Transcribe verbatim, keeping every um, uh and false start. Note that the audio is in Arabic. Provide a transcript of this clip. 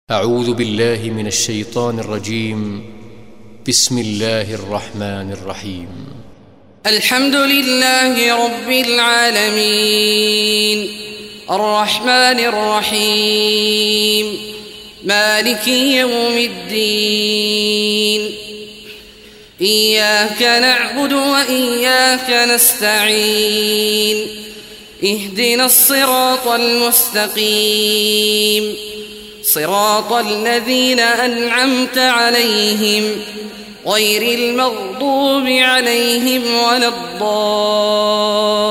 أعوذ بالله من الشيطان الرجيم. بسم الله الرحمن الرحيم. الحمد لله رب العالمين الرحمن الرحيم مالك يوم الدين إياك نعبد وإياك نستعين اهدنا الصراط المستقيم صراط الذين أنعمت عليهم غير المغضوب عليهم ولا الضالين.